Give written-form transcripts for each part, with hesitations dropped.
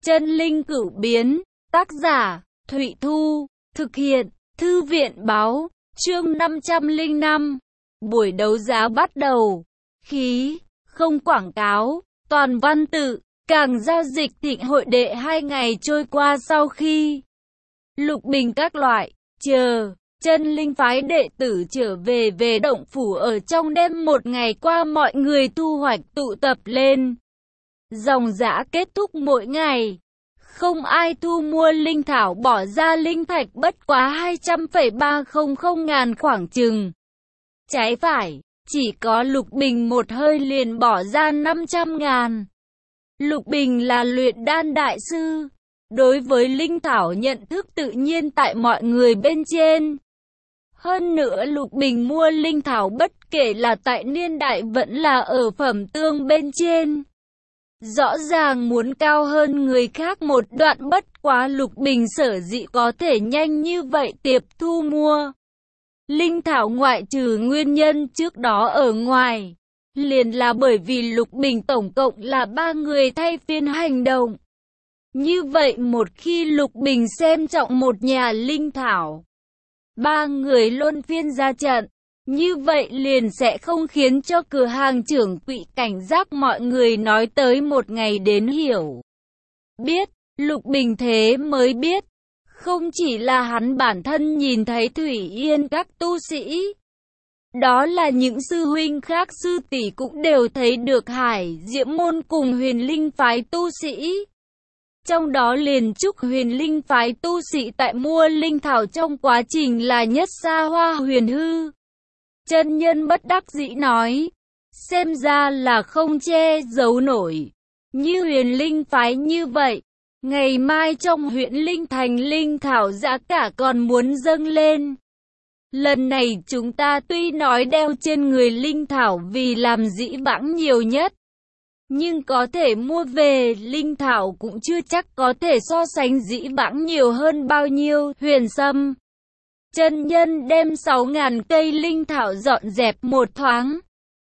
Chân linh cửu biến, tác giả, Thụy Thu, thực hiện, Thư viện báo, chương 505. Buổi đấu giá bắt đầu. Khí, không quảng cáo, toàn văn tự, càng giao dịch thịnh hội đệ 2 ngày trôi qua sau khi lục bình các loại, chân linh phái đệ tử trở về động phủ ở trong đêm một ngày qua mọi người thu hoạch tụ tập lên. Dòng dã kết thúc mỗi ngày. Không ai thu mua linh thảo bỏ ra linh thạch bất quá 200,300 ngàn khoảng chừng. Trái phải, chỉ có Lục Bình một hơi liền bỏ ra 500 ngàn. Lục Bình là luyện đan đại sư. Đối với linh thảo nhận thức tự nhiên tại mọi người bên trên. Hơn nữa Lục Bình mua linh thảo bất kể là tại niên đại vẫn là ở phẩm tương bên trên. Rõ ràng muốn cao hơn người khác một đoạn, bất quá Lục Bình sở dĩ có thể nhanh như vậy tiệp thu mua linh thảo ngoại trừ nguyên nhân trước đó ở ngoài, liền là bởi vì Lục Bình tổng cộng là 3 người thay phiên hành động. Như vậy một khi Lục Bình xem trọng một nhà linh thảo, 3 người luân phiên ra trận, như vậy liền sẽ không khiến cho cửa hàng trưởng quỹ cảnh giác. Mọi người nói tới một ngày đến hiểu biết, Lục Bình thế mới biết, không chỉ là hắn bản thân nhìn thấy Thủy Yên các tu sĩ, đó là những sư huynh khác sư tỷ cũng đều thấy được Hải Diễm môn cùng Huyền Linh phái tu sĩ. Trong đó liền chúc Huyền Linh phái tu sĩ tại mua linh thảo trong quá trình là nhất xa hoa huyền hư. Chân nhân bất đắc dĩ nói, xem ra là không che giấu nổi. Như Huyền Linh phái như vậy, ngày mai trong huyện Linh Thành linh thảo giá cả còn muốn dâng lên. Lần này chúng ta tuy nói đeo trên người linh thảo vì làm dĩ vãng nhiều nhất, nhưng có thể mua về linh thảo cũng chưa chắc có thể so sánh dĩ vãng nhiều hơn bao nhiêu. Huyền Sâm chân nhân đem 6.000 cây linh thảo dọn dẹp một thoáng.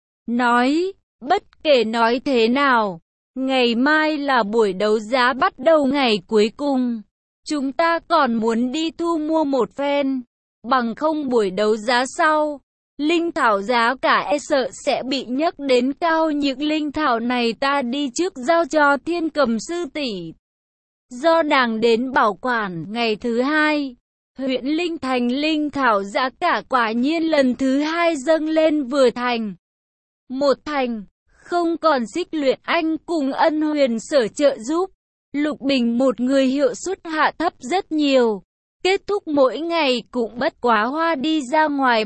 Nói, bất kể nói thế nào, ngày mai là buổi đấu giá bắt đầu ngày cuối cùng. Chúng ta còn muốn đi thu mua một phen, bằng không buổi đấu giá sau, linh thảo giá cả e sợ sẽ bị nhấc đến cao. Những linh thảo này ta đi trước giao cho Thiên Cầm sư tỷ, do nàng đến bảo quản. Ngày thứ hai, huyện Linh Thành linh thảo giá cả quả nhiên lần thứ hai dâng lên vừa thành. Một thành, không còn Xích Luyện Anh cùng Ân Huyền Sở trợ giúp, Lục Bình một người hiệu suất hạ thấp rất nhiều. Kết thúc mỗi ngày cũng bất quá hoa đi ra ngoài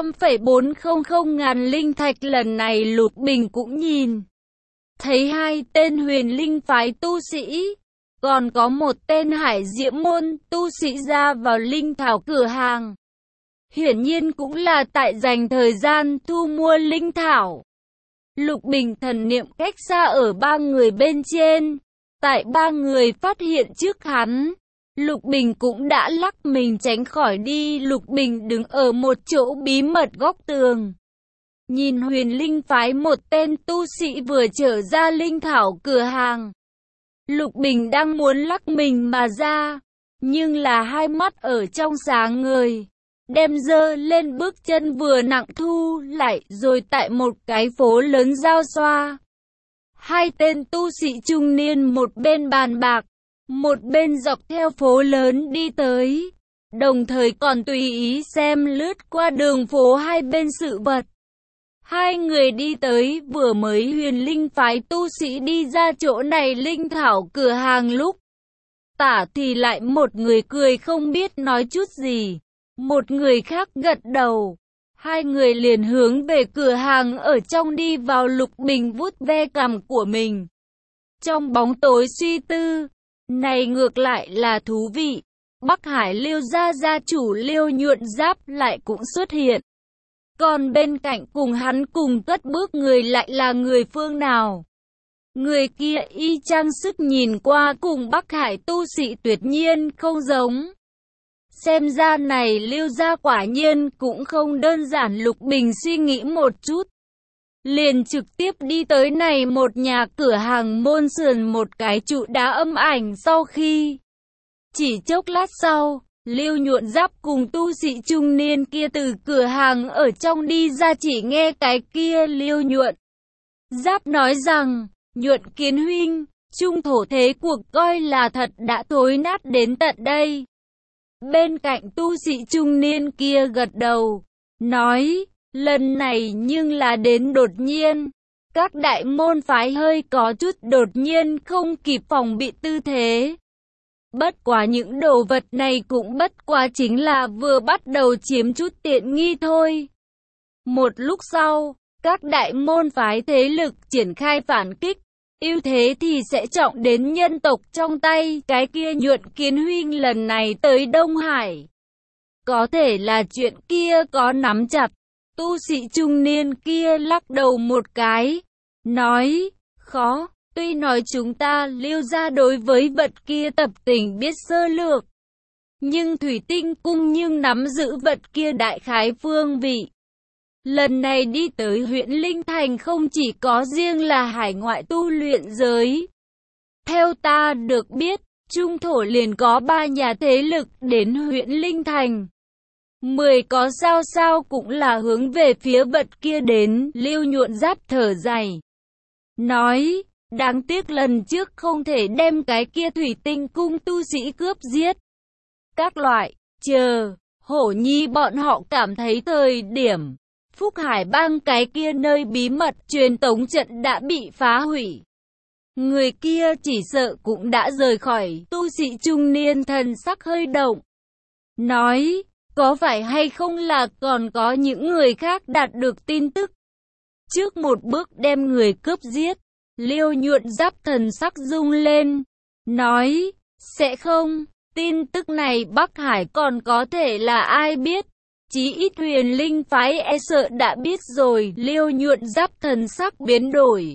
300,400 ngàn linh thạch. Lần này Lục Bình cũng nhìn thấy 2 tên Huyền Linh phái tu sĩ, còn có một tên Hải Diễm môn tu sĩ ra vào linh thảo cửa hàng. Hiển nhiên cũng là tại dành thời gian thu mua linh thảo. Lục Bình thần niệm cách xa ở 3 người bên trên. Tại 3 người phát hiện trước hắn, Lục Bình cũng đã lắc mình tránh khỏi đi. Lục Bình đứng ở một chỗ bí mật góc tường, nhìn Huyền Linh phái một tên tu sĩ vừa trở ra linh thảo cửa hàng. Lục Bình đang muốn lắc mình mà ra, nhưng là hai mắt ở trong sáng ngời, đem dơ lên bước chân vừa nặng thu lại. Rồi tại một cái phố lớn giao xoa, 2 tên tu sĩ trung niên một bên bàn bạc, một bên dọc theo phố lớn đi tới, đồng thời còn tùy ý xem lướt qua đường phố hai bên sự vật. 2 người đi tới vừa mới Huyền Linh phái tu sĩ đi ra chỗ này linh thảo cửa hàng lúc tả thì lại một người cười không biết nói chút gì, một người khác gật đầu. 2 người liền hướng về cửa hàng ở trong đi vào. Lục Bình vuốt ve cằm của mình, trong bóng tối suy tư, này ngược lại là thú vị. Bắc Hải Liêu gia gia chủ Liêu Nhuận Giáp lại cũng xuất hiện. Còn bên cạnh cùng hắn cùng cất bước người lại là người phương nào? Người kia y trang sức nhìn qua cùng Bắc Hải tu sĩ tuyệt nhiên không giống. Xem ra này Liêu gia quả nhiên cũng không đơn giản. Lục Bình suy nghĩ một chút, liền trực tiếp đi tới này một nhà cửa hàng môn sườn một cái trụ đá âm ảnh. Sau khi chỉ chốc lát sau, Lưu Nhuận Giáp cùng tu sĩ trung niên kia từ cửa hàng ở trong đi ra, chỉ nghe cái kia Lưu Nhuận Giáp nói rằng, Nhuận Kiến huynh, trung thổ thế cuộc coi là thật đã thối nát đến tận đây. Bên cạnh tu sĩ trung niên kia gật đầu, nói, lần này nhưng là đến đột nhiên. Các đại môn phái hơi có chút đột nhiên không kịp phòng bị tư thế. Bất quá những đồ vật này cũng bất quá chính là vừa bắt đầu chiếm chút tiện nghi thôi. Một lúc sau, các đại môn phái thế lực triển khai phản kích. Ưu thế thì sẽ trọng đến nhân tộc trong tay. Cái kia Nhuận Kiến huynh lần này tới Đông Hải, có thể là chuyện kia có nắm chặt. Tu sĩ trung niên kia lắc đầu một cái, nói, khó. Tuy nói chúng ta Lưu gia đối với vật kia tập tình biết sơ lược, nhưng Thủy Tinh Cung nhưng nắm giữ vật kia đại khái phương vị. Lần này đi tới huyện Linh Thành không chỉ có riêng là hải ngoại tu luyện giới. Theo ta được biết, trung thổ liền có 3 nhà thế lực đến huyện Linh Thành. 10 có sao cũng là hướng về phía vật kia đến. Lưu Nhuận Giáp thở dài, nói, đáng tiếc lần trước không thể đem cái kia Thủy Tinh Cung tu sĩ cướp giết. Các loại, Hổ Nhi bọn họ cảm thấy thời điểm Phúc Hải Bang cái kia nơi bí mật truyền tống trận đã bị phá hủy, người kia chỉ sợ cũng đã rời khỏi. Tu sĩ trung niên thần sắc hơi động, nói, có phải hay không là còn có những người khác đạt được tin tức, trước một bước đem người cướp giết. Lưu Nhuận Giáp thần sắc rung lên, nói, sẽ không, tin tức này Bắc Hải còn có thể là ai biết, chí ít Huyền Linh phái e sợ đã biết rồi. Lưu Nhuận Giáp thần sắc biến đổi,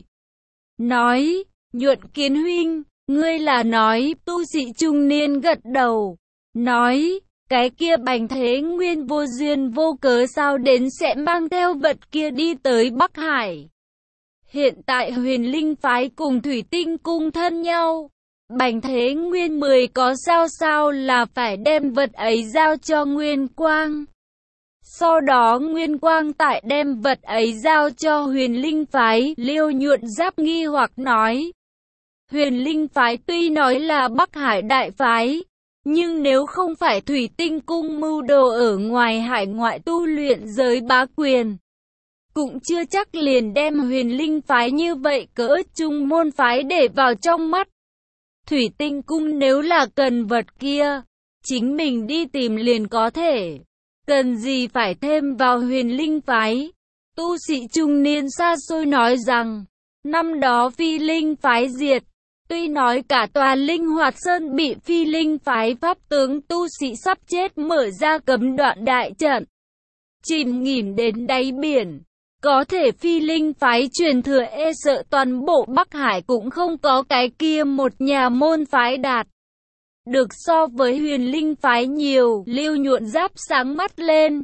nói, Nhuận Kiến huynh, ngươi là nói. Tu sĩ trung niên gật đầu, nói, cái kia Bành Thế Nguyên vô duyên vô cớ sao đến sẽ mang theo vật kia đi tới Bắc Hải. Hiện tại Huyền Linh phái cùng Thủy Tinh Cung thân nhau, Bành Thế Nguyên 10 có sao là phải đem vật ấy giao cho Nguyên Quang. Sau đó Nguyên Quang tại đem vật ấy giao cho Huyền Linh phái. Lưu Nhuận Giáp nghi hoặc nói, Huyền Linh phái tuy nói là Bắc Hải đại phái, nhưng nếu không phải Thủy Tinh Cung mưu đồ ở ngoài hải ngoại tu luyện giới bá quyền, cũng chưa chắc liền đem Huyền Linh phái như vậy cỡ trung môn phái để vào trong mắt. Thủy Tinh Cung nếu là cần vật kia, chính mình đi tìm liền có thể, cần gì phải thêm vào Huyền Linh phái. Tu sĩ trung niên xa xôi nói rằng, năm đó Phi Linh phái diệt, tuy nói cả tòa Linh Hoạt Sơn bị Phi Linh phái pháp tướng tu sĩ sắp chết mở ra cấm đoạn đại trận, chìm nghỉm đến đáy biển, có thể Phi Linh phái truyền thừa e sợ toàn bộ Bắc Hải cũng không có cái kia một nhà môn phái đạt được so với Huyền Linh phái nhiều. Lưu Nhuận Giáp sáng mắt lên,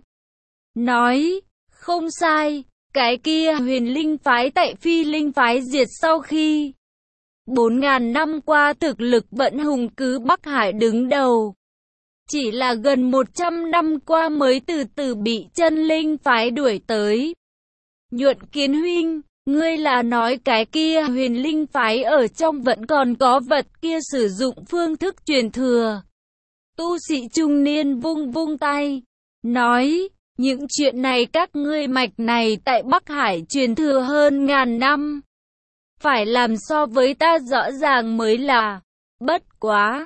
nói, không sai, cái kia Huyền Linh phái tại Phi Linh phái diệt sau khi 4.000 năm qua thực lực vẫn hùng cứ Bắc Hải đứng đầu. Chỉ là gần 100 năm qua mới từ từ bị chân Linh phái đuổi tới. Nhuận Kiến huynh, ngươi là nói cái kia Huyền Linh phái ở trong vẫn còn có vật kia sử dụng phương thức truyền thừa. Tu sĩ trung niên vung vung tay, nói, những chuyện này các ngươi mạch này tại Bắc Hải truyền thừa hơn ngàn năm, phải làm so với ta rõ ràng mới là. Bất quá,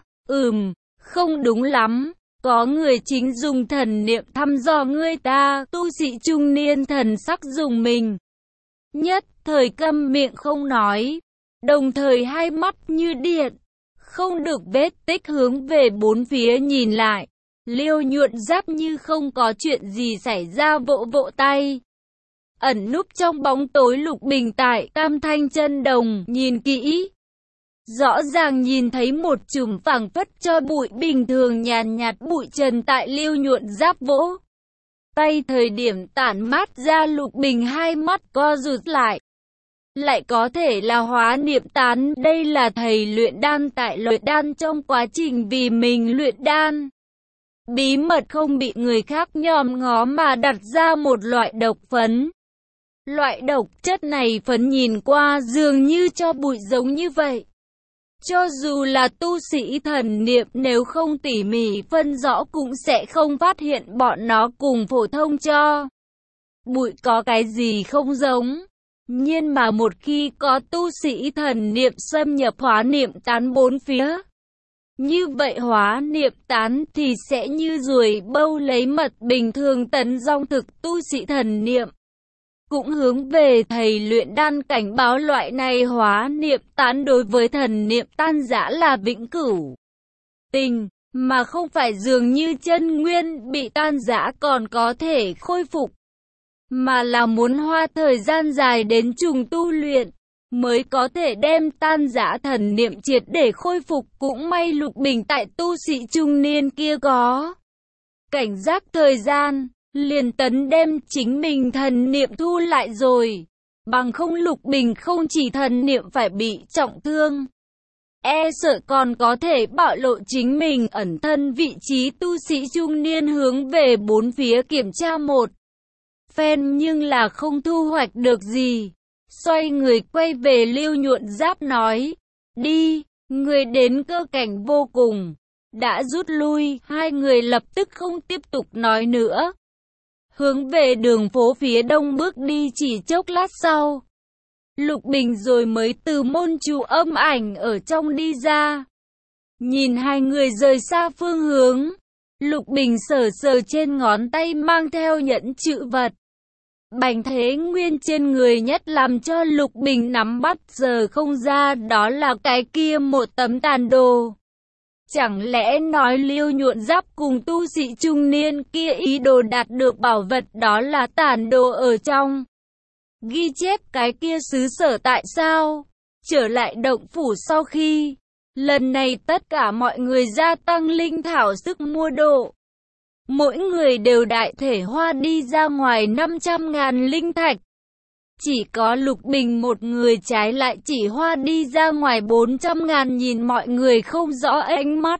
không đúng lắm, có người chính dùng thần niệm thăm dò ngươi ta. Tu sĩ trung niên thần sắc dùng mình, nhất thời câm miệng không nói, đồng thời hai mắt như điện, không được vết tích hướng về bốn phía nhìn lại. Lưu Nhuận Giáp như không có chuyện gì xảy ra vỗ vỗ tay. Ẩn núp trong bóng tối Lục Bình tại Tam Thanh Chân Đồng nhìn kỹ, rõ ràng nhìn thấy một chùm phảng phất cho bụi bình thường nhàn nhạt bụi trần tại Lưu Nhuận Giáp vỗ tay thời điểm tản mát ra, Lục Bình hai mắt co rụt lại. Lại có thể là hóa niệm tán, đây là thầy luyện đan tại luyện đan trong quá trình vì mình luyện đan. Bí mật không bị người khác nhòm ngó mà đặt ra một loại độc phấn. Loại độc chất này phấn nhìn qua dường như tro bụi giống như vậy. Cho dù là tu sĩ thần niệm nếu không tỉ mỉ phân rõ cũng sẽ không phát hiện bọn nó cùng phổ thông tro bụi có cái gì không giống. Nhưng mà một khi có tu sĩ thần niệm xâm nhập hóa niệm tán bốn phía, như vậy hóa niệm tán thì sẽ như ruồi bâu lấy mật bình thường tấn dong thực tu sĩ thần niệm. Cũng hướng về thầy luyện đan cảnh báo loại này hóa niệm tán đối với thần niệm tan rã là vĩnh cửu tình, mà không phải dường như chân nguyên bị tan rã còn có thể khôi phục, mà là muốn hoa thời gian dài đến trùng tu luyện mới có thể đem tan rã thần niệm triệt để khôi phục. Cũng may Lục Bình tại tu sĩ trung niên kia có cảnh giác thời gian, liền tấn đem chính mình thần niệm thu lại rồi. Bằng không Lục Bình không chỉ thần niệm phải bị trọng thương, e sợ còn có thể bạo lộ chính mình ẩn thân. Vị trí tu sĩ trung niên hướng về bốn phía kiểm tra một phen nhưng là không thu hoạch được gì. Xoay người quay về Lưu Nhuận Giáp nói, đi, người đến cơ cảnh vô cùng, đã rút lui. Hai người lập tức không tiếp tục nói nữa, hướng về đường phố phía đông bước đi. Chỉ chốc lát sau, Lục Bình rồi mới từ môn chủ âm ảnh ở trong đi ra. Nhìn hai người rời xa phương hướng, Lục Bình sờ sờ trên ngón tay mang theo nhẫn chữ vật Bành Thế Nguyên trên người, nhất làm cho Lục Bình nắm bắt giờ không ra đó là cái kia một tấm tàn đồ. Chẳng lẽ nói Lưu Nhuận Giáp cùng tu sĩ trung niên kia ý đồ đạt được bảo vật đó là tàn đồ ở trong ghi chép cái kia xứ sở? Tại sao trở lại động phủ sau khi lần này tất cả mọi người gia tăng linh thảo sức mua độ, mỗi người đều đại thể hoa đi ra ngoài 500.000 linh thạch. Chỉ có Lục Bình một người trái lại chỉ hoa đi ra ngoài 400.000. Nhìn mọi người không rõ ánh mắt,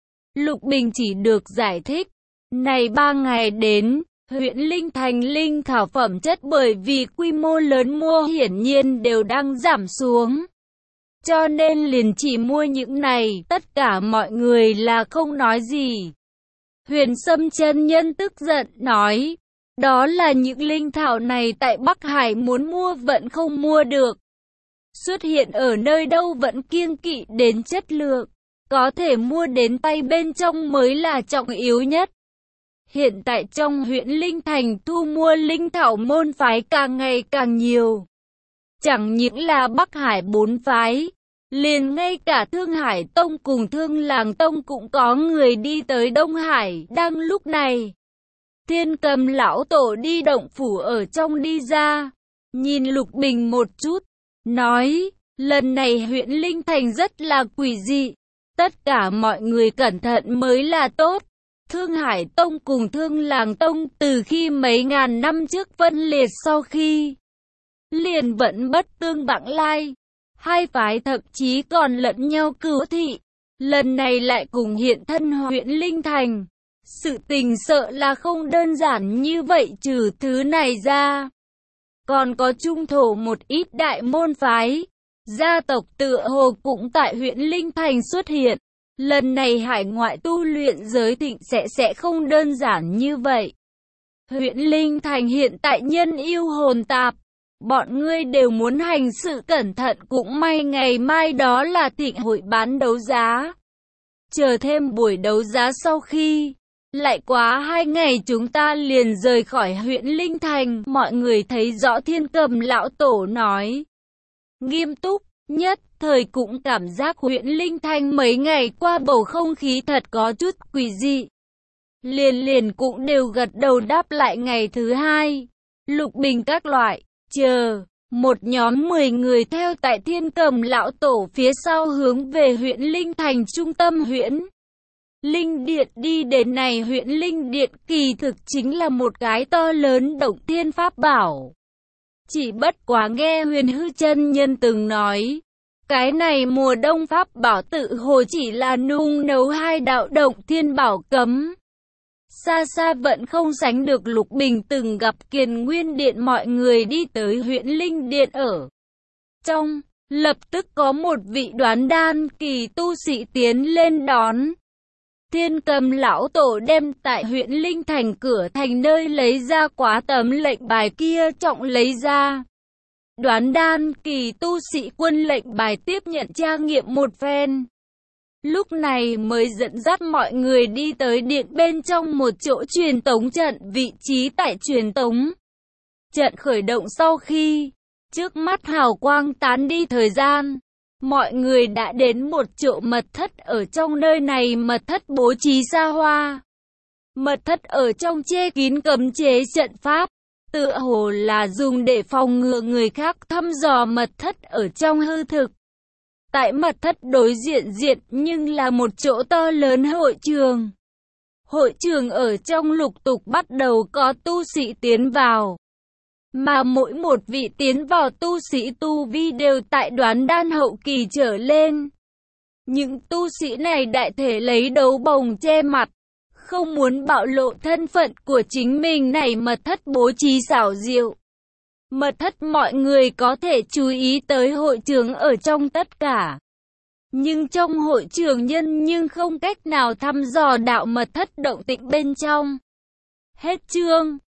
Lục Bình chỉ được giải thích, này 3 ngày đến huyện Linh Thành linh thảo phẩm chất bởi vì quy mô lớn mua hiển nhiên đều đang giảm xuống, cho nên liền chỉ mua những này. Tất cả mọi người là không nói gì. Huyền Sâm chân nhân tức giận nói, đó là những linh thảo này tại Bắc Hải muốn mua vẫn không mua được. Xuất hiện ở nơi đâu vẫn kiêng kỵ đến chất lượng, có thể mua đến tay bên trong mới là trọng yếu nhất. Hiện tại trong huyện Linh Thành thu mua linh thảo môn phái càng ngày càng nhiều. Chẳng những là Bắc Hải 4 phái, liền ngay cả Thương Hải Tông cùng Thương Làng Tông cũng có người đi tới Đông Hải. Đang lúc này, Thiên Cầm lão tổ đi động phủ ở trong đi ra, nhìn Lục Bình một chút, nói, lần này huyện Linh Thành rất là quỷ dị, tất cả mọi người cẩn thận mới là tốt. Thương Hải Tông cùng Thương Làng Tông từ khi mấy ngàn năm trước phân liệt sau khi liền vẫn bất tương bảng lai, hai phái thậm chí còn lẫn nhau cứu thị, lần này lại cùng hiện thân huyện Linh Thành. Sự tình sợ là không đơn giản như vậy. Trừ thứ này ra, còn có trung thổ một ít đại môn phái, gia tộc tựa hồ cũng tại huyện Linh Thành xuất hiện. Lần này hải ngoại tu luyện giới thịnh sẽ không đơn giản như vậy. Huyện Linh Thành hiện tại nhân yêu hồn tạp, bọn ngươi đều muốn hành sự cẩn thận. Cũng may ngày mai đó là thịnh hội bán đấu giá, chờ thêm buổi đấu giá sau khi lại quá 2 ngày chúng ta liền rời khỏi huyện Linh Thành. Mọi người thấy rõ Thiên Cầm lão tổ nói nghiêm túc, nhất thời cũng cảm giác huyện Linh Thành mấy ngày qua bầu không khí thật có chút quỷ dị. Liền cũng đều gật đầu đáp lại. Ngày thứ hai, Lục Bình các loại, chờ, một nhóm 10 người theo tại Thiên Cầm lão tổ phía sau hướng về huyện Linh Thành trung tâm huyện Linh điện đi đến này huyện Linh điện kỳ thực chính là một cái to lớn động thiên pháp bảo. Chỉ bất quá nghe Huyền Hư chân nhân từng nói, cái này mùa đông pháp bảo tự hồ chỉ là nung nấu hai đạo động thiên bảo cấm. Xa xa vẫn không sánh được Lục Bình từng gặp Kiền Nguyên Điện mọi người đi tới huyện Linh Điện ở trong, lập tức có một vị đoán đan kỳ tu sĩ tiến lên đón. Thiên Cầm lão tổ đem tại huyện Linh Thành cửa thành nơi lấy ra quá tấm lệnh bài kia trọng lấy ra. Đoán đan kỳ tu sĩ quân lệnh bài tiếp nhận tra nghiệm một phen. Lúc này mới dẫn dắt mọi người đi tới điện bên trong một chỗ truyền tống trận. Vị trí tại truyền tống trận khởi động sau khi trước mắt hào quang tán đi thời gian, mọi người đã đến một chỗ mật thất. Ở trong nơi này mật thất bố trí xa hoa. Mật thất ở trong che kín cấm chế trận pháp, tựa hồ là dùng để phòng ngừa người khác thăm dò mật thất ở trong hư thực. Tại mật thất đối diện nhưng là một chỗ to lớn hội trường. Hội trường ở trong lục tục bắt đầu có tu sĩ tiến vào. Mà mỗi một vị tiến vào tu sĩ tu vi đều tại đoán đan hậu kỳ trở lên. Những tu sĩ này đại thể lấy đấu bồng che mặt, không muốn bạo lộ thân phận của chính mình. Này mật thất bố trí xảo diệu. Mật thất mọi người có thể chú ý tới hội trường ở trong tất cả. Nhưng trong hội trường nhân nhưng không cách nào thăm dò đạo mật thất động tĩnh bên trong. Hết chương.